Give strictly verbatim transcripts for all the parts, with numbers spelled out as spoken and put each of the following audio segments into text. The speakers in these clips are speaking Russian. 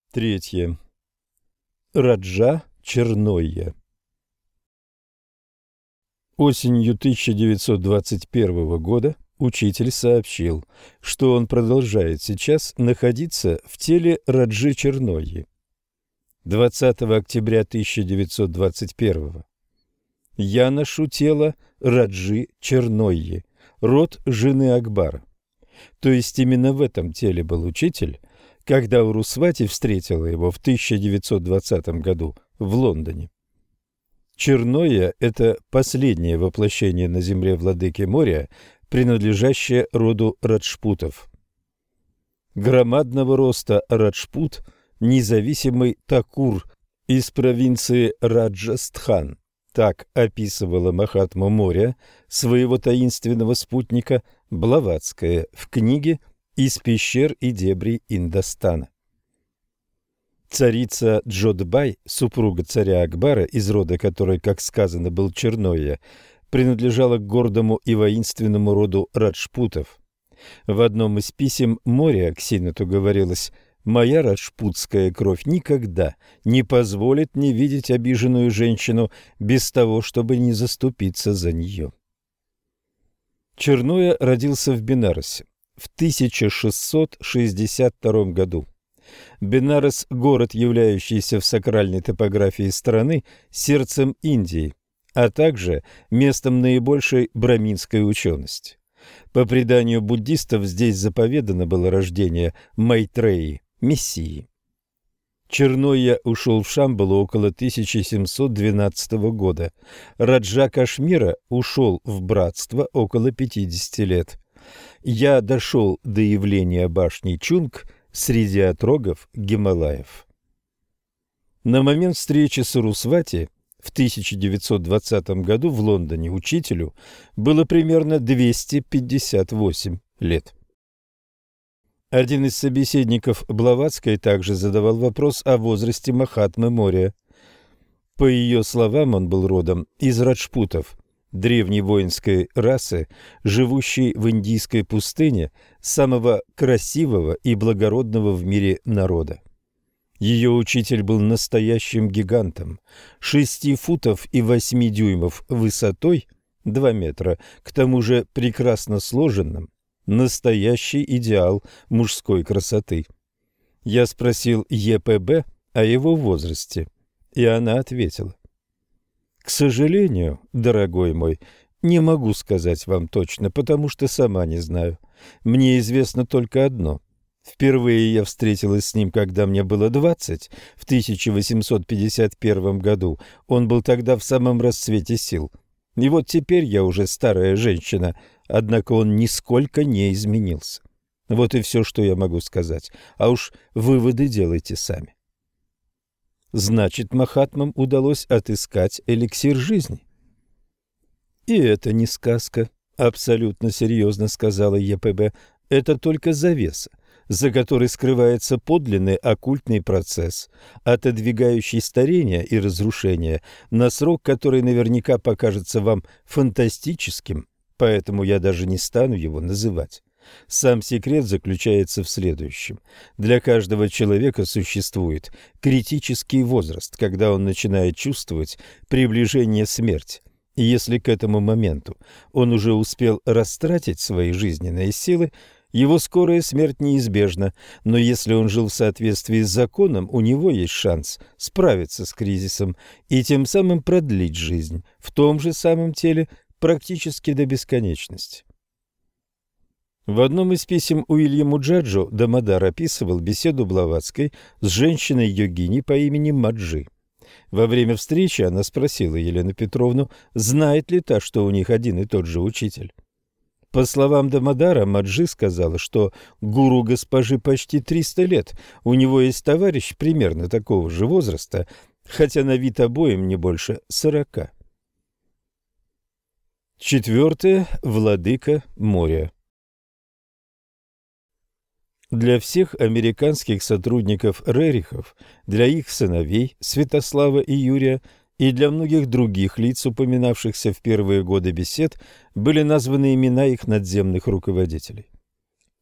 Третье. Раджа Чернойя. Осенью тысяча девятьсот двадцать первого года учитель сообщил, что он продолжает сейчас находиться в теле Раджи Чернойи. двадцатого октября тысяча девятьсот двадцать первого. Я ношу тело Раджи Чернойи, род жены Акбара. То есть именно в этом теле был учитель, когда Урусвати встретила его в тысяча девятьсот двадцатом году в Лондоне. Чернойя – это последнее воплощение на земле владыки моря, принадлежащее роду раджпутов. Громадного роста раджпут – независимый Такур из провинции Раджастхан. Так описывала Махатма Моря своего таинственного спутника Блаватская в книге «Из пещер и дебрей Индостана». Царица Джодбай, супруга царя Акбара, из рода которой, как сказано, был Чернойя, принадлежала к гордому и воинственному роду раджпутов. В одном из писем Моря к Синату говорилось: «Моя раджпутская кровь никогда не позволит мне видеть обиженную женщину без того, чтобы не заступиться за нее». Чернойя родился в Бенарасе в тысяча шестьсот шестьдесят втором году. Бенарес – город, являющийся в сакральной топографии страны сердцем Индии, а также местом наибольшей браминской учености. По преданию буддистов, здесь заповедано было рождение Майтреи, Мессии. Чернойя ушел в Шамбалу около тысяча семьсот двенадцатого года. Раджа Кашмира ушел в братство около пятидесяти лет. Я дошел до явления башни Чунг среди отрогов Гималаев. На момент встречи с Урусвати в тысяча девятьсот двадцатом году в Лондоне учителю было примерно двести пятьдесят восемь лет. Один из собеседников Блаватской также задавал вопрос о возрасте Махатмы Моря. По ее словам, он был родом из раджпутов, древней воинской расы, живущей в индийской пустыне, самого красивого и благородного в мире народа. Ее учитель был настоящим гигантом, шести футов и восьми дюймов высотой, два метра, к тому же прекрасно сложенным, настоящий идеал мужской красоты. Я спросил Е П Б о его возрасте, и она ответила: «К сожалению, дорогой мой, не могу сказать вам точно, потому что сама не знаю. Мне известно только одно. Впервые я встретилась с ним, когда мне было двадцать, в тысяча восемьсот пятьдесят первом году. Он был тогда в самом расцвете сил. И вот теперь я уже старая женщина, однако он нисколько не изменился. Вот и все, что я могу сказать. А уж выводы делайте сами». Значит, Махатмам удалось отыскать эликсир жизни. «И это не сказка», — абсолютно серьезно сказала Е П Б. «Это только завеса, за которой скрывается подлинный оккультный процесс, отодвигающий старение и разрушение на срок, который наверняка покажется вам фантастическим, поэтому я даже не стану его называть. Сам секрет заключается в следующем. Для каждого человека существует критический возраст, когда он начинает чувствовать приближение смерти. И если к этому моменту он уже успел растратить свои жизненные силы, его скорая смерть неизбежна, но если он жил в соответствии с законом, у него есть шанс справиться с кризисом и тем самым продлить жизнь в том же самом теле практически до бесконечности». В одном из писем Уильяму Джаджу Дамодар описывал беседу Блаватской с женщиной-йогини по имени Маджи. Во время встречи она спросила Елену Петровну, знает ли та, что у них один и тот же учитель. По словам Дамодара, Маджи сказала, что гуру госпожи почти триста лет, у него есть товарищ примерно такого же возраста, хотя на вид обоим не больше сорока. Четвертое. Владыка моря. Для всех американских сотрудников Рерихов, для их сыновей Святослава и Юрия и для многих других лиц, упоминавшихся в первые годы бесед, были названы имена их надземных руководителей.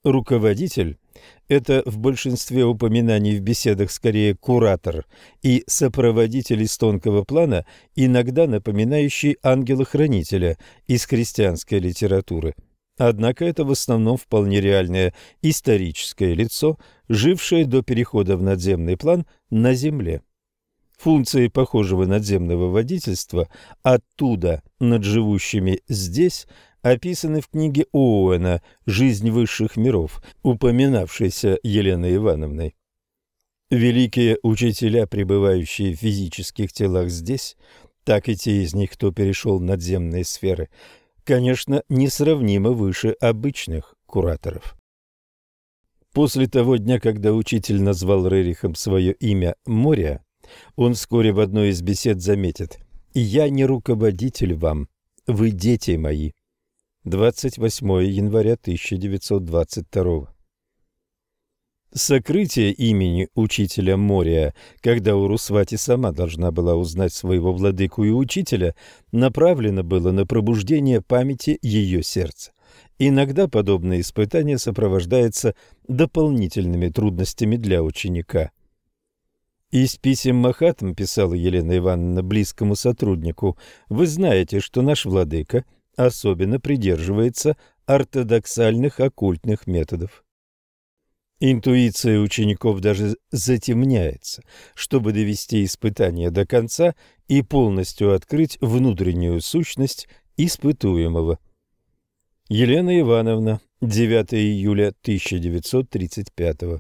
Руководитель – это в большинстве упоминаний в беседах скорее куратор и сопроводитель из тонкого плана, иногда напоминающий ангела-хранителя из христианской литературы. Однако это в основном вполне реальное историческое лицо, жившее до перехода в надземный план на Земле. Функции похожего надземного водительства оттуда над живущими здесь описаны в книге Оуэна «Жизнь высших миров», упоминавшейся Еленой Ивановной. Великие учителя, пребывающие в физических телах здесь, так и те из них, кто перешел в надземные сферы, конечно, несравнимо выше обычных кураторов. После того дня, когда учитель назвал Рерихом свое имя Мория, он вскоре в одной из бесед заметит: «Я не руководитель вам, вы дети мои». двадцать восьмого января тысяча девятьсот двадцать второго. Сокрытие имени учителя Мория, когда Урусвати сама должна была узнать своего владыку и учителя, направлено было на пробуждение памяти ее сердца. Иногда подобное испытание сопровождается дополнительными трудностями для ученика. Из писем Махатм, писала Елена Ивановна близкому сотруднику, вы знаете, что наш владыка особенно придерживается ортодоксальных оккультных методов. Интуиция учеников даже затемняется, чтобы довести испытание до конца и полностью открыть внутреннюю сущность испытуемого. Елена Ивановна, девятого июля тысяча девятьсот тридцать пятого.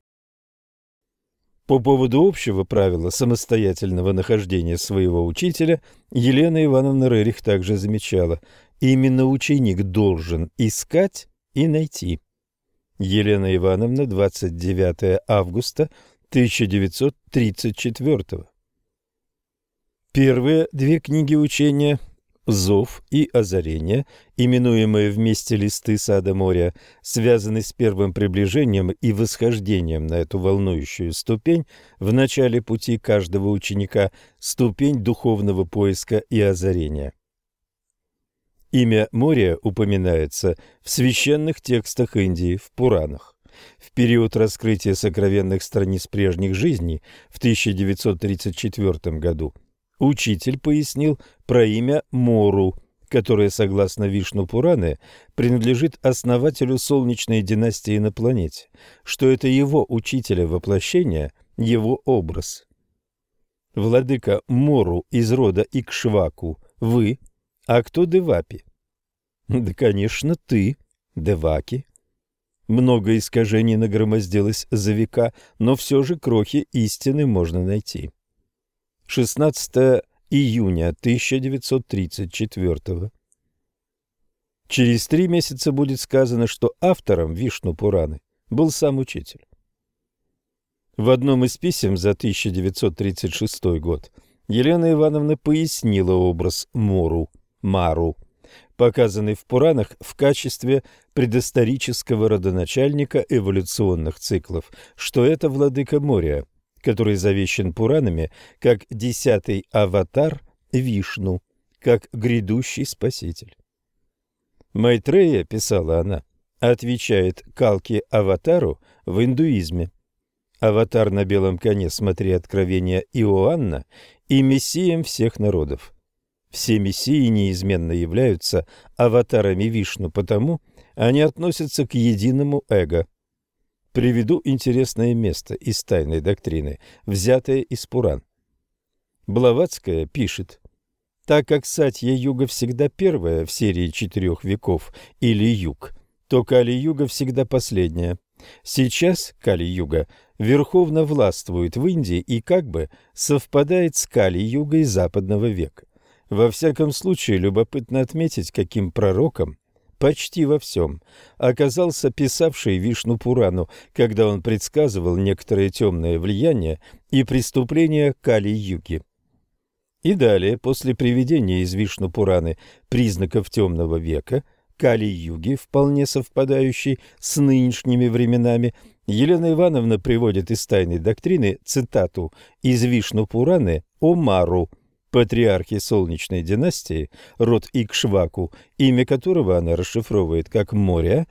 По поводу общего правила самостоятельного нахождения своего учителя Елена Ивановна Рерих также замечала: именно ученик должен искать и найти. Елена Ивановна, двадцать девятого августа тысяча девятьсот тридцать четвертого. Первые две книги учения «Зов» и «Озарение», именуемые вместе листы сада Мория, связаны с первым приближением и восхождением на эту волнующую ступень в начале пути каждого ученика, ступень духовного поиска и озарения. Имя Мория упоминается в священных текстах Индии, в Пуранах. В период раскрытия сокровенных страниц прежних жизней в тысяча девятьсот тридцать четвёртом году учитель пояснил про имя Мору, которое, согласно Вишну Пураны, принадлежит основателю солнечной династии на планете, что это его учителя воплощения, его образ. Владыка Мору из рода Икшваку, вы, а кто Девапи? Да, конечно, ты, Деваки. Много искажений нагромоздилось за века, но все же крохи истины можно найти. шестнадцатого июня тысяча девятьсот тридцать четвёртого. Через три месяца будет сказано, что автором Вишну Пураны был сам учитель. В одном из писем за тысяча девятьсот тридцать шестой год Елена Ивановна пояснила образ Мору, Мару, показанный в Пуранах в качестве предысторического родоначальника эволюционных циклов, что это владыка Мория, который завещен Пуранами как десятый аватар Вишну, как грядущий спаситель. Майтрея, писала она, отвечает Калки-аватару в индуизме. Аватар на белом коне, смотри Откровение Иоанна, и мессием всех народов. Все мессии неизменно являются аватарами Вишну, потому они относятся к единому эго. Приведу интересное место из тайной доктрины, взятое из Пуран. Блаватская пишет: так как Сатья-юга всегда первая в серии четырех веков или юг, то Кали-юга всегда последняя. Сейчас Кали-юга верховно властвует в Индии и как бы совпадает с Кали-югой западного века. Во всяком случае, любопытно отметить, каким пророком почти во всем оказался писавший Вишну Пурану, когда он предсказывал некоторые темные влияния и преступления Кали-юги. И далее, после приведения из Вишну Пураны признаков темного века, Кали-юги, вполне совпадающей с нынешними временами, Елена Ивановна приводит из тайной доктрины цитату из Вишну Пураны о Мару, патриархе солнечной династии, род Икшваку, имя которого она расшифровывает как Мория,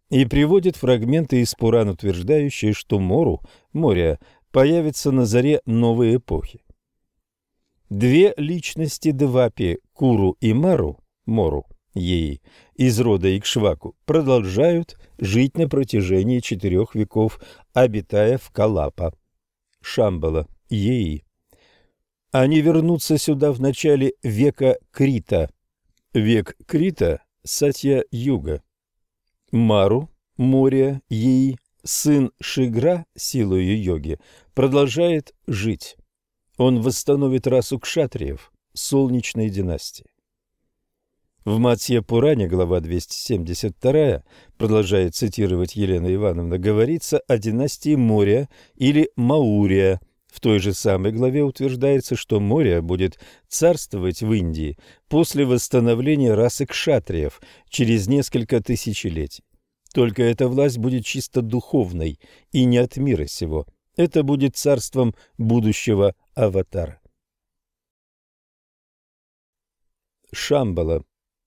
и приводит фрагменты из Пуран, утверждающие, что Мору, море, появится на заре новой эпохи. Две личности Двапи, Куру и Мару, Мору, Еи, из рода Икшваку, продолжают жить на протяжении четырех веков, обитая в Калапа. Шамбала, Еи. Они вернутся сюда в начале века Крита. Век Крита – Сатья-юга. Мару, море, Еи, сын Шигра, силою йоги, продолжает жить. Он восстановит расу кшатриев, солнечной династии. В Матсья-Пуране, глава двести семьдесят два, продолжает цитировать Елена Ивановна, говорится о династии Мория или Маурия. В той же самой главе утверждается, что Мория будет царствовать в Индии после восстановления расы кшатриев через несколько тысячелетий. Только эта власть будет чисто духовной и не от мира сего. Это будет царством будущего аватара. Шамбала.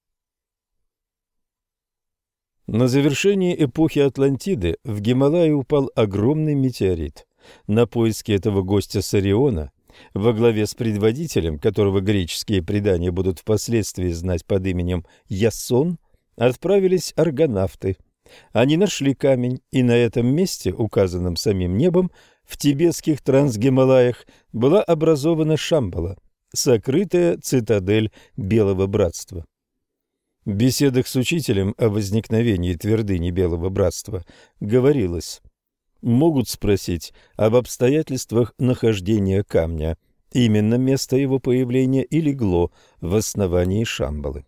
На завершении эпохи Атлантиды в Гималаи упал огромный метеорит. На поиски этого гостя с Ориона, во главе с предводителем, которого греческие предания будут впоследствии знать под именем Ясон, отправились аргонавты. Они нашли камень, и на этом месте, указанном самим небом, в тибетских трансгималаях, была образована Шамбала, сокрытая цитадель Белого Братства. В беседах с учителем о возникновении твердыни Белого Братства говорилось: могут спросить об обстоятельствах нахождения камня. Именно место его появления и легло в основании Шамбалы.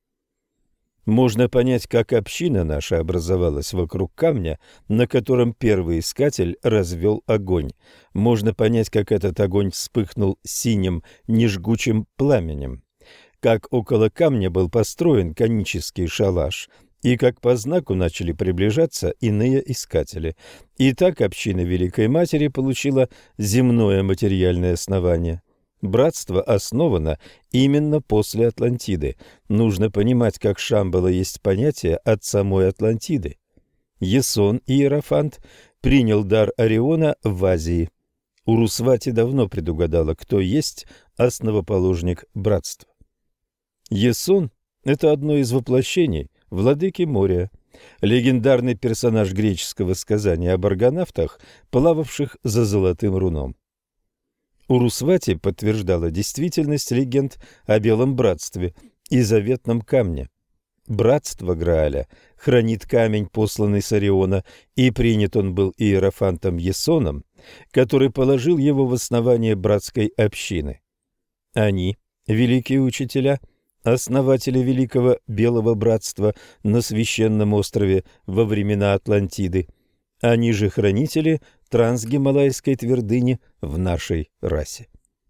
Можно понять, как община наша образовалась вокруг камня, на котором первый искатель развел огонь. Можно понять, как этот огонь вспыхнул синим нежгучим пламенем, как около камня был построен конический шалаш, и как по знаку начали приближаться иные искатели. И так община Великой Матери получила земное материальное основание. Братство основано именно после Атлантиды. Нужно понимать, как Шамбала есть понятие от самой Атлантиды. Ясон, иерофант, принял дар Ориона в Азии. Урусвати давно предугадала, кто есть основоположник братства. Ясон – это одно из воплощений владыки моря, легендарный персонаж греческого сказания об аргонавтах, плававших за золотым руном. Урусвати подтверждала действительность легенд о Белом Братстве и заветном камне. Братство Грааля хранит камень, посланный с Ориона, и принят он был иерофантом Ясоном, который положил его в основание братской общины. Они, великие учителя, основатели Великого Белого Братства на Священном острове во времена Атлантиды, они же хранители трансгималайской твердыни в нашей расе.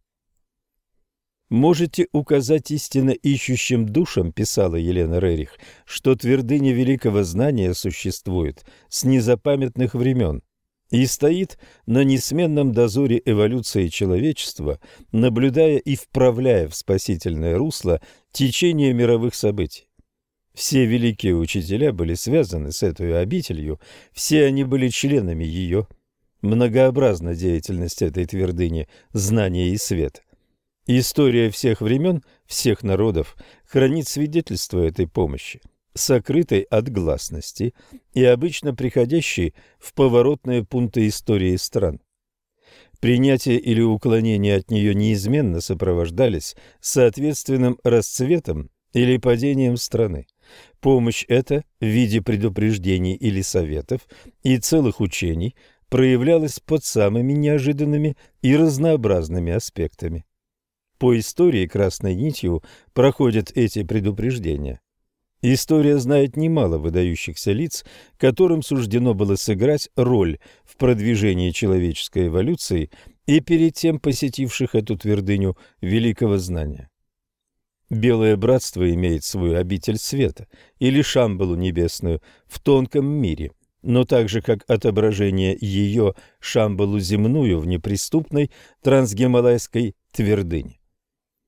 «Можете указать истинно ищущим душам, — писала Елена Рерих, — что твердыня великого знания существует с незапамятных времен и стоит на несменном дозоре эволюции человечества, наблюдая и вправляя в спасительное русло течение мировых событий. Все великие учителя были связаны с этой обителью, все они были членами ее. Многообразна деятельность этой твердыни знания и света. История всех времен, всех народов хранит свидетельство этой помощи, сокрытой от гласности и обычно приходящей в поворотные пункты истории стран. Принятие или уклонение от нее неизменно сопровождались соответственным расцветом или падением страны. Помощь эта в виде предупреждений или советов и целых учений проявлялась под самыми неожиданными и разнообразными аспектами. По истории красной нитью проходят эти предупреждения. История знает немало выдающихся лиц, которым суждено было сыграть роль в продвижении человеческой эволюции и перед тем посетивших эту твердыню великого знания. Белое Братство имеет свою обитель света, или Шамбалу небесную, в тонком мире, но так же, как отображение ее Шамбалу земную в неприступной трансгималайской твердыне.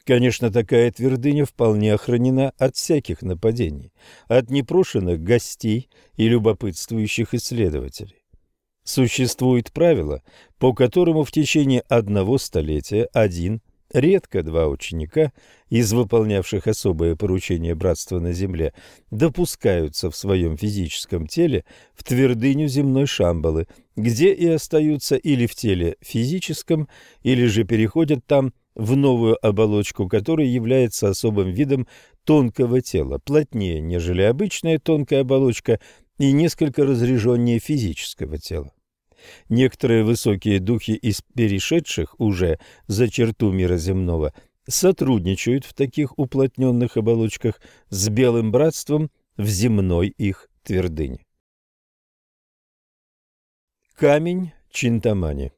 Конечно, такая твердыня вполне охранена от всяких нападений, от непрошенных гостей и любопытствующих исследователей. Существует правило, по которому в течение одного столетия один, редко два ученика, из выполнявших особое поручение братства на земле, допускаются в своем физическом теле в твердыню земной Шамбалы, где и остаются или в теле физическом, или же переходят там в новую оболочку, которая является особым видом тонкого тела, плотнее, нежели обычная тонкая оболочка, и несколько разреженнее физического тела. Некоторые высокие духи из перешедших уже за черту мира земного сотрудничают в таких уплотненных оболочках с Белым Братством в земной их твердыне. Камень Чинтамани.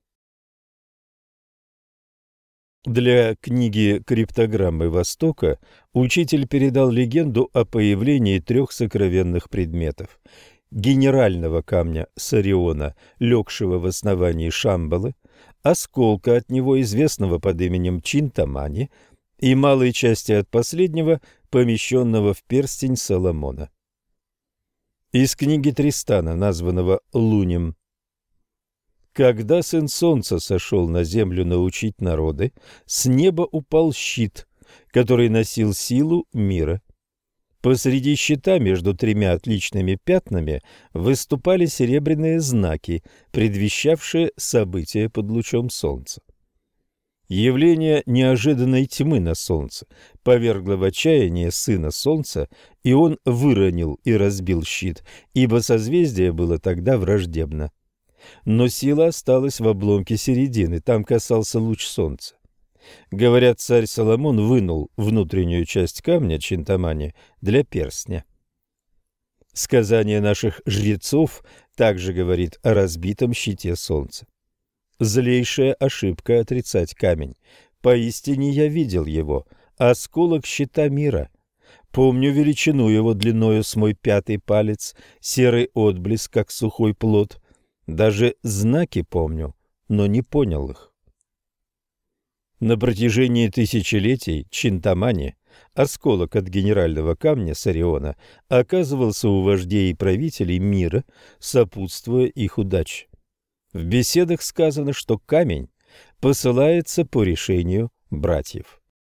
Для книги «Криптограммы Востока» учитель передал легенду о появлении трех сокровенных предметов: генерального камня Сариона, легшего в основании Шамбалы, осколка от него, известного под именем Чинтамани, и малой части от последнего, помещенного в перстень Соломона. Из книги Тристана, названного Лунем. Когда сын солнца сошел на землю научить народы, с неба упал щит, который носил силу мира. Посреди щита между тремя отличными пятнами выступали серебряные знаки, предвещавшие события под лучом солнца. Явление неожиданной тьмы на солнце повергло в отчаяние сына солнца, и он выронил и разбил щит, ибо созвездие было тогда враждебно. Но сила осталась в обломке середины, там касался луч солнца. Говорят, царь Соломон вынул внутреннюю часть камня Чинтамани для перстня. Сказание наших жрецов также говорит о разбитом щите солнца. Злейшая ошибка отрицать камень. Поистине я видел его, осколок щита мира. Помню величину его длиною с мой пятый палец, серый отблеск, как сухой плод. Даже знаки помню, но не понял их. На протяжении тысячелетий Чинтамани, осколок от генерального камня Сариона, оказывался у вождей и правителей мира, сопутствуя их удаче. В беседах сказано, что камень посылается по решению братьев.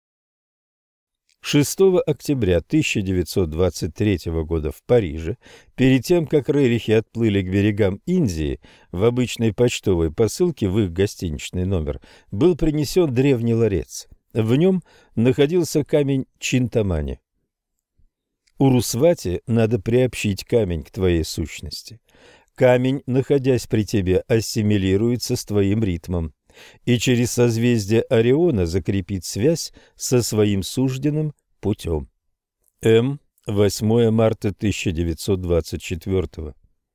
шестого октября тысяча девятьсот двадцать третьего года в Париже, перед тем, как рерихи отплыли к берегам Индии, в обычной почтовой посылке в их гостиничный номер был принесен древний ларец. В нем находился камень Чинтамани. Урусвати надо приобщить камень к твоей сущности. Камень, находясь при тебе, ассимилируется с твоим ритмом и через созвездие Ориона закрепит связь со своим сужденным путем. М. восьмое марта тысяча девятьсот двадцать четвёртого.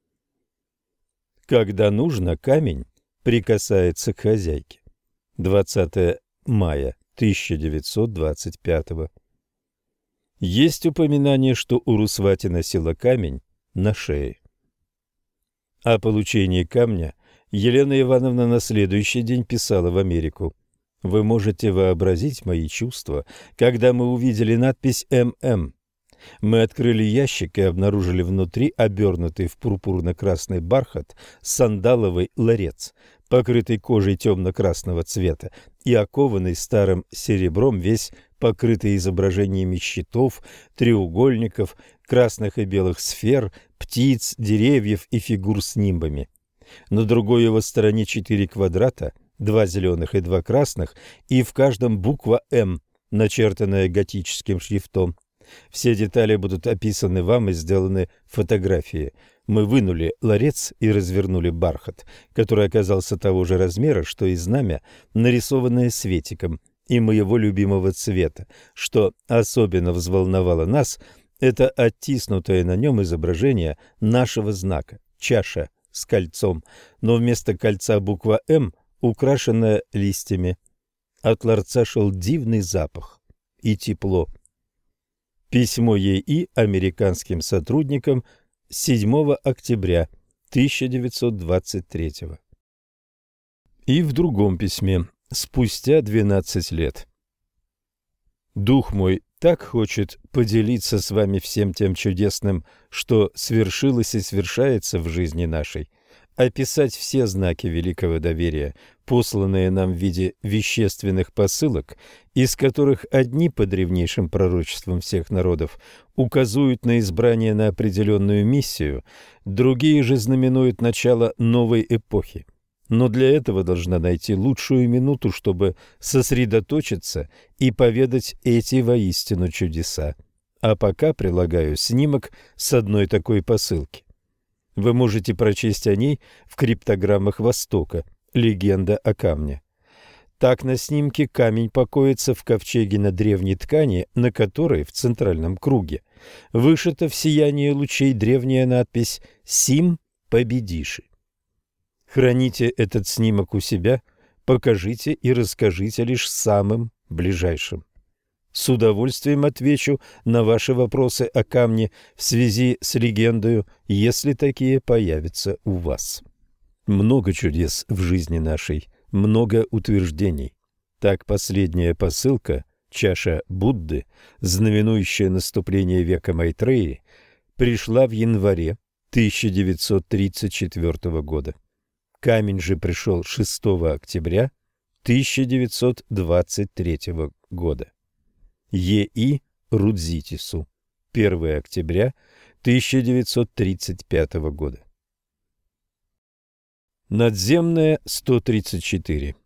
Когда нужно, камень прикасается к хозяйке. двадцатое мая тысяча девятьсот двадцать пятого. Есть упоминание, что Урусвати носила камень на шее. О получении камня Елена Ивановна на следующий день писала в Америку. «Вы можете вообразить мои чувства, когда мы увидели надпись эм эм. Мы открыли ящик и обнаружили внутри обернутый в пурпурно-красный бархат сандаловый ларец, покрытый кожей темно-красного цвета и окованный старым серебром, весь покрытый изображениями щитов, треугольников, красных и белых сфер, птиц, деревьев и фигур с нимбами. На другой его стороне четыре квадрата, два зеленых и два красных, и в каждом буква «М», начертанная готическим шрифтом. Все детали будут описаны вам и сделаны фотографии. Мы вынули ларец и развернули бархат, который оказался того же размера, что и знамя, нарисованное светиком, и моего любимого цвета. Что особенно взволновало нас, это оттиснутое на нем изображение нашего знака – чаша с кольцом, но вместо кольца буква «М», украшенная листьями. От ларца шел дивный запах и тепло. Письмо Е И американским сотрудникам седьмого октября тысяча девятьсот двадцать третьего. И в другом письме, спустя двенадцать лет. Дух мой так хочет поделиться с вами всем тем чудесным, что свершилось и свершается в жизни нашей, описать все знаки великого доверия, посланные нам в виде вещественных посылок, из которых одни по древнейшим пророчествам всех народов указывают на избрание на определенную миссию, другие же знаменуют начало новой эпохи. Но для этого должна найти лучшую минуту, чтобы сосредоточиться и поведать эти воистину чудеса. А пока прилагаю снимок с одной такой посылки. Вы можете прочесть о ней в криптограммах Востока «Легенда о камне». Так на снимке камень покоится в ковчеге на древней ткани, на которой в центральном круге вышита в сиянии лучей древняя надпись «Сим победиши». Храните этот снимок у себя, покажите и расскажите лишь самым ближайшим. С удовольствием отвечу на ваши вопросы о камне в связи с легендою, если такие появятся у вас. Много чудес в жизни нашей, много утверждений. Так последняя посылка, чаша Будды, знаменующая наступление века Майтреи, пришла в январе тысяча девятьсот тридцать четвёртого года. Камень же пришел шестого октября тысяча девятьсот двадцать третьего года. Е И Рудзитису, первого октября тысяча девятьсот тридцать пятого года. Надземная сто тридцать четыре.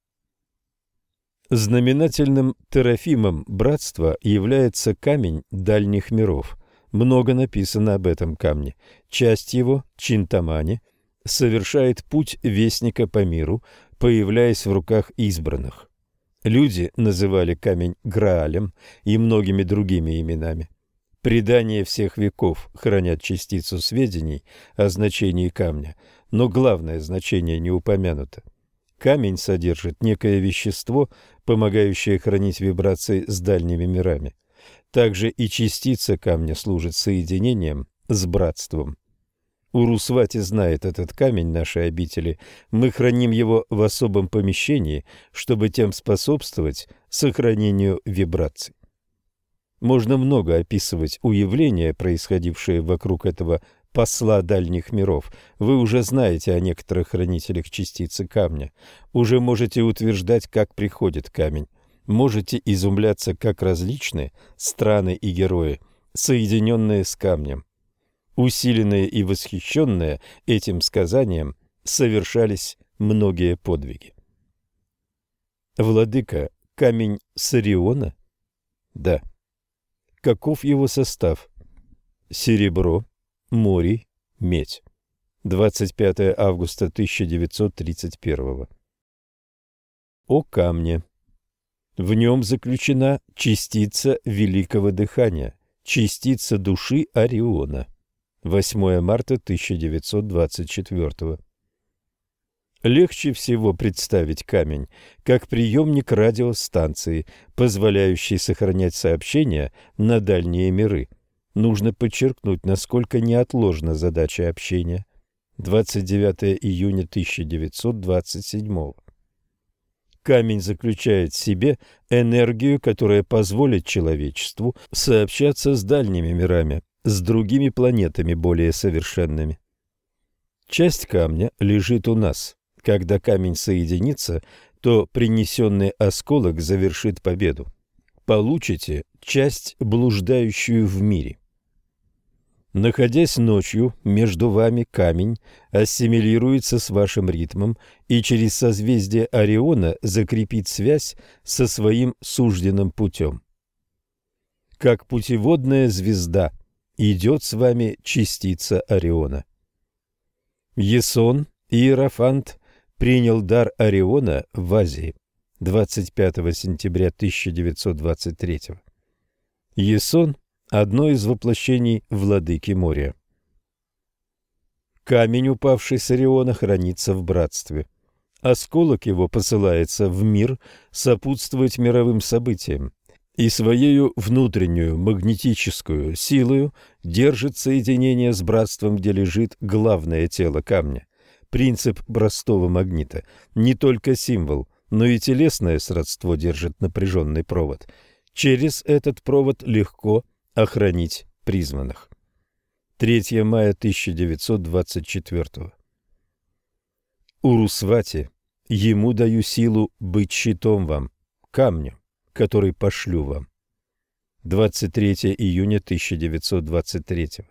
Знаменательным терафимом братства является камень дальних миров. Много написано об этом камне. Часть его, Чинтамани, совершает путь вестника по миру, появляясь в руках избранных. Люди называли камень Граалем и многими другими именами. Предания всех веков хранят частицу сведений о значении камня, но главное значение не упомянуто. Камень содержит некое вещество, помогающее хранить вибрации с дальними мирами. Также и частица камня служит соединением с братством. Урусвати знает этот камень нашей обители. Мы храним его в особом помещении, чтобы тем способствовать сохранению вибраций. Можно много описывать уявления, происходившие вокруг этого посла дальних миров. Вы уже знаете о некоторых хранителях частицы камня. Уже можете утверждать, как приходит камень. Можете изумляться, как различные страны и герои, соединенные с камнем. Усиленные и восхищенные этим сказанием, совершались многие подвиги. Владыка, камень Сариона? Да. Каков его состав? Серебро, морий, медь. двадцать пятого августа тысяча девятьсот тридцать первого. О камне. В нем заключена частица великого дыхания, частица души Ориона. восьмого марта тысяча девятьсот двадцать четвёртого. Легче всего представить камень как приемник радиостанции, позволяющий сохранять сообщения на дальние миры. Нужно подчеркнуть, насколько неотложна задача общения. двадцать девятого июня тысяча девятьсот двадцать седьмого. Камень заключает в себе энергию, которая позволит человечеству сообщаться с дальними мирами, с другими планетами более совершенными. Часть камня лежит у нас. Когда камень соединится, то принесенный осколок завершит победу. Получите часть, блуждающую в мире. Находясь ночью, между вами камень ассимилируется с вашим ритмом и через созвездие Ориона закрепит связь со своим сужденным путем. Как путеводная звезда идет с вами частица Ориона. Ясон, Иерофант, принял дар Ориона в Азии двадцать пятого сентября тысяча девятьсот двадцать третьего. Ясон – одно из воплощений владыки моря. Камень, упавший с Ориона, хранится в братстве. Осколок его посылается в мир сопутствовать мировым событиям и своею внутреннюю магнетическую силою держит соединение с братством, где лежит главное тело камня. Принцип простого магнита. Не только символ, но и телесное сродство держит напряженный провод. Через этот провод легко охранить призванных. третьего мая тысяча девятьсот двадцать четвёртого. Урусвати, ему даю силу быть щитом вам, камнем, который пошлю вам. двадцать третьего июня тысяча девятьсот двадцать третьего.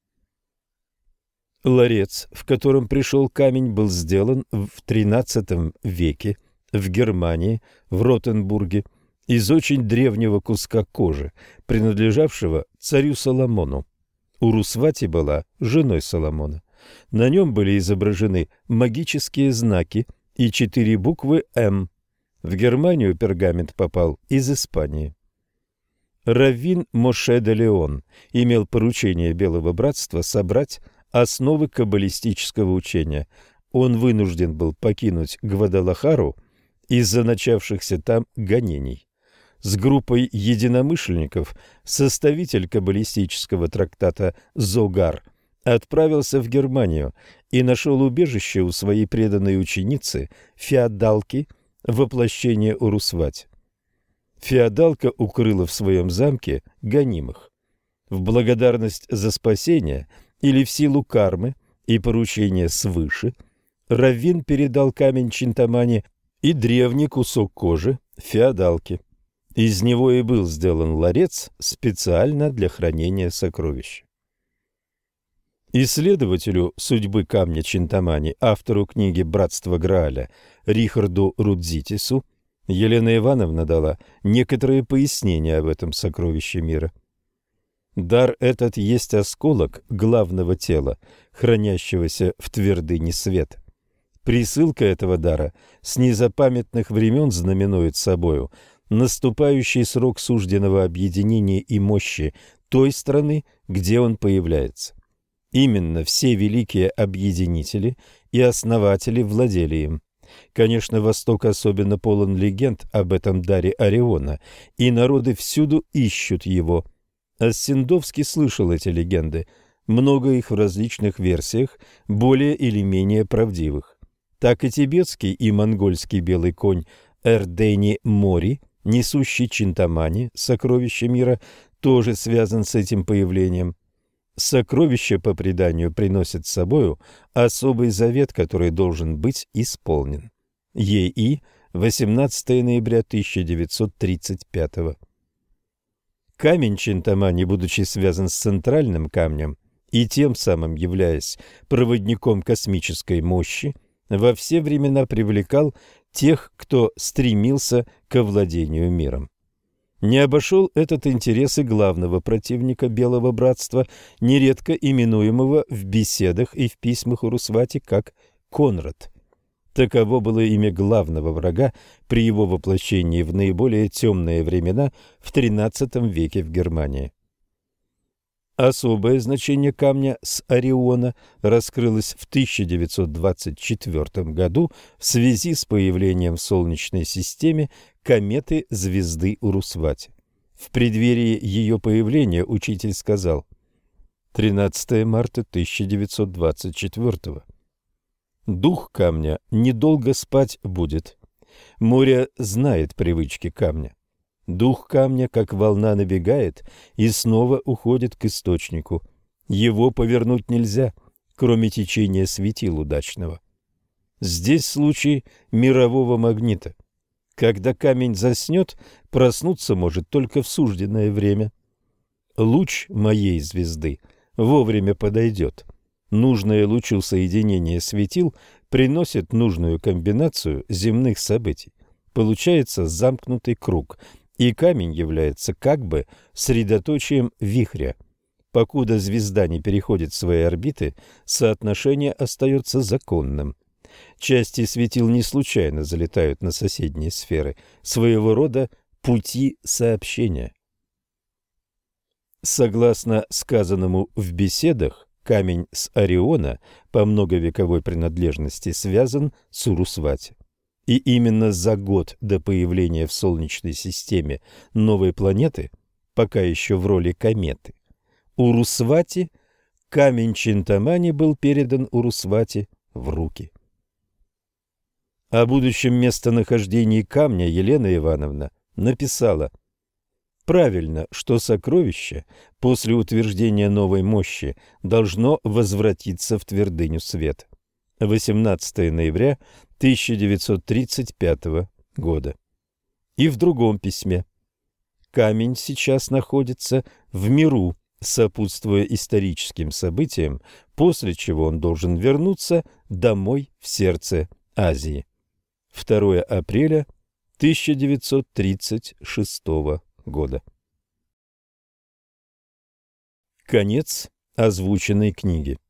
Ларец, в котором пришел камень, был сделан в тринадцатом веке в Германии, в Ротенбурге, из очень древнего куска кожи, принадлежавшего царю Соломону. Урусвати была женой Соломона. На нем были изображены магические знаки и четыре буквы «М». В Германию пергамент попал из Испании. Раввин Моше де Леон имел поручение Белого Братства собрать основы каббалистического учения. Он вынужден был покинуть Гвадалахару из-за начавшихся там гонений. С группой единомышленников составитель каббалистического трактата Зогар отправился в Германию и нашел убежище у своей преданной ученицы Феодалки, воплощение Урусвати. Феодалка укрыла в своем замке гонимых. В благодарность за спасение или в силу кармы и поручения свыше раввин передал камень Чинтамани и древний кусок кожи Феодалке. Из него и был сделан ларец специально для хранения сокровищ. Исследователю судьбы камня Чинтамани, автору книги «Братство Грааля» Рихарду Рудзитису, Елена Ивановна дала некоторые пояснения об этом сокровище мира. Дар этот есть осколок главного тела, хранящегося в твердыне света. Присылка этого дара с незапамятных времен знаменует собою наступающий срок сужденного объединения и мощи той страны, где он появляется. Именно все великие объединители и основатели владели им. Конечно, Восток особенно полон легенд об этом даре Ориона, и народы всюду ищут его. Оссендовский слышал эти легенды, много их в различных версиях, более или менее правдивых. Так и тибетский и монгольский белый конь Эрдени Мори, несущий Чинтамани, сокровище мира, тоже связан с этим появлением. Сокровище, по преданию, приносит с собою особый завет, который должен быть исполнен. Е.И. восемнадцатого ноября тысяча девятьсот тридцать пятого. Камень Чинтамани, будучи связан с центральным камнем и тем самым являясь проводником космической мощи, во все времена привлекал тех, кто стремился к овладению миром. Не обошел этот интерес и главного противника Белого Братства, нередко именуемого в беседах и в письмах Урусвати как Конрад. Таково было имя главного врага при его воплощении в наиболее темные времена в тринадцатом веке в Германии. Особое значение камня с Ориона раскрылось в тысяча девятьсот двадцать четвёртом году в связи с появлением в Солнечной системе кометы звезды Урусвати. В преддверии ее появления учитель сказал: тринадцатого марта тысяча девятьсот двадцать четвёртого. Дух камня недолго спать будет. Море знает привычки камня. Дух камня, как волна, набегает и снова уходит к источнику. Его повернуть нельзя, кроме течения светил удачного. Здесь случай мирового магнита. Когда камень заснет, проснуться может только в сужденное время. Луч моей звезды вовремя подойдет. Нужное лучу соединение светил приносит нужную комбинацию земных событий. Получается замкнутый круг, и камень является как бы средоточием вихря. Покуда звезда не переходит свои орбиты, соотношение остается законным. Части светил не случайно залетают на соседние сферы, своего рода пути сообщения. Согласно сказанному в беседах, камень с Ориона по многовековой принадлежности связан с Урусвати. И именно за год до появления в Солнечной системе новой планеты, пока еще в роли кометы, Урусвати, камень Чинтамани был передан Урусвати в руки. О будущем местонахождении камня Елена Ивановна написала: Правильно, что сокровище после утверждения новой мощи должно возвратиться в твердыню света. восемнадцатого ноября тысяча девятьсот тридцать пятого года. И в другом письме. Камень сейчас находится в миру, сопутствуя историческим событиям, после чего он должен вернуться домой в сердце Азии. второго апреля тысяча девятьсот тридцать шестого года. Конец озвученной книги.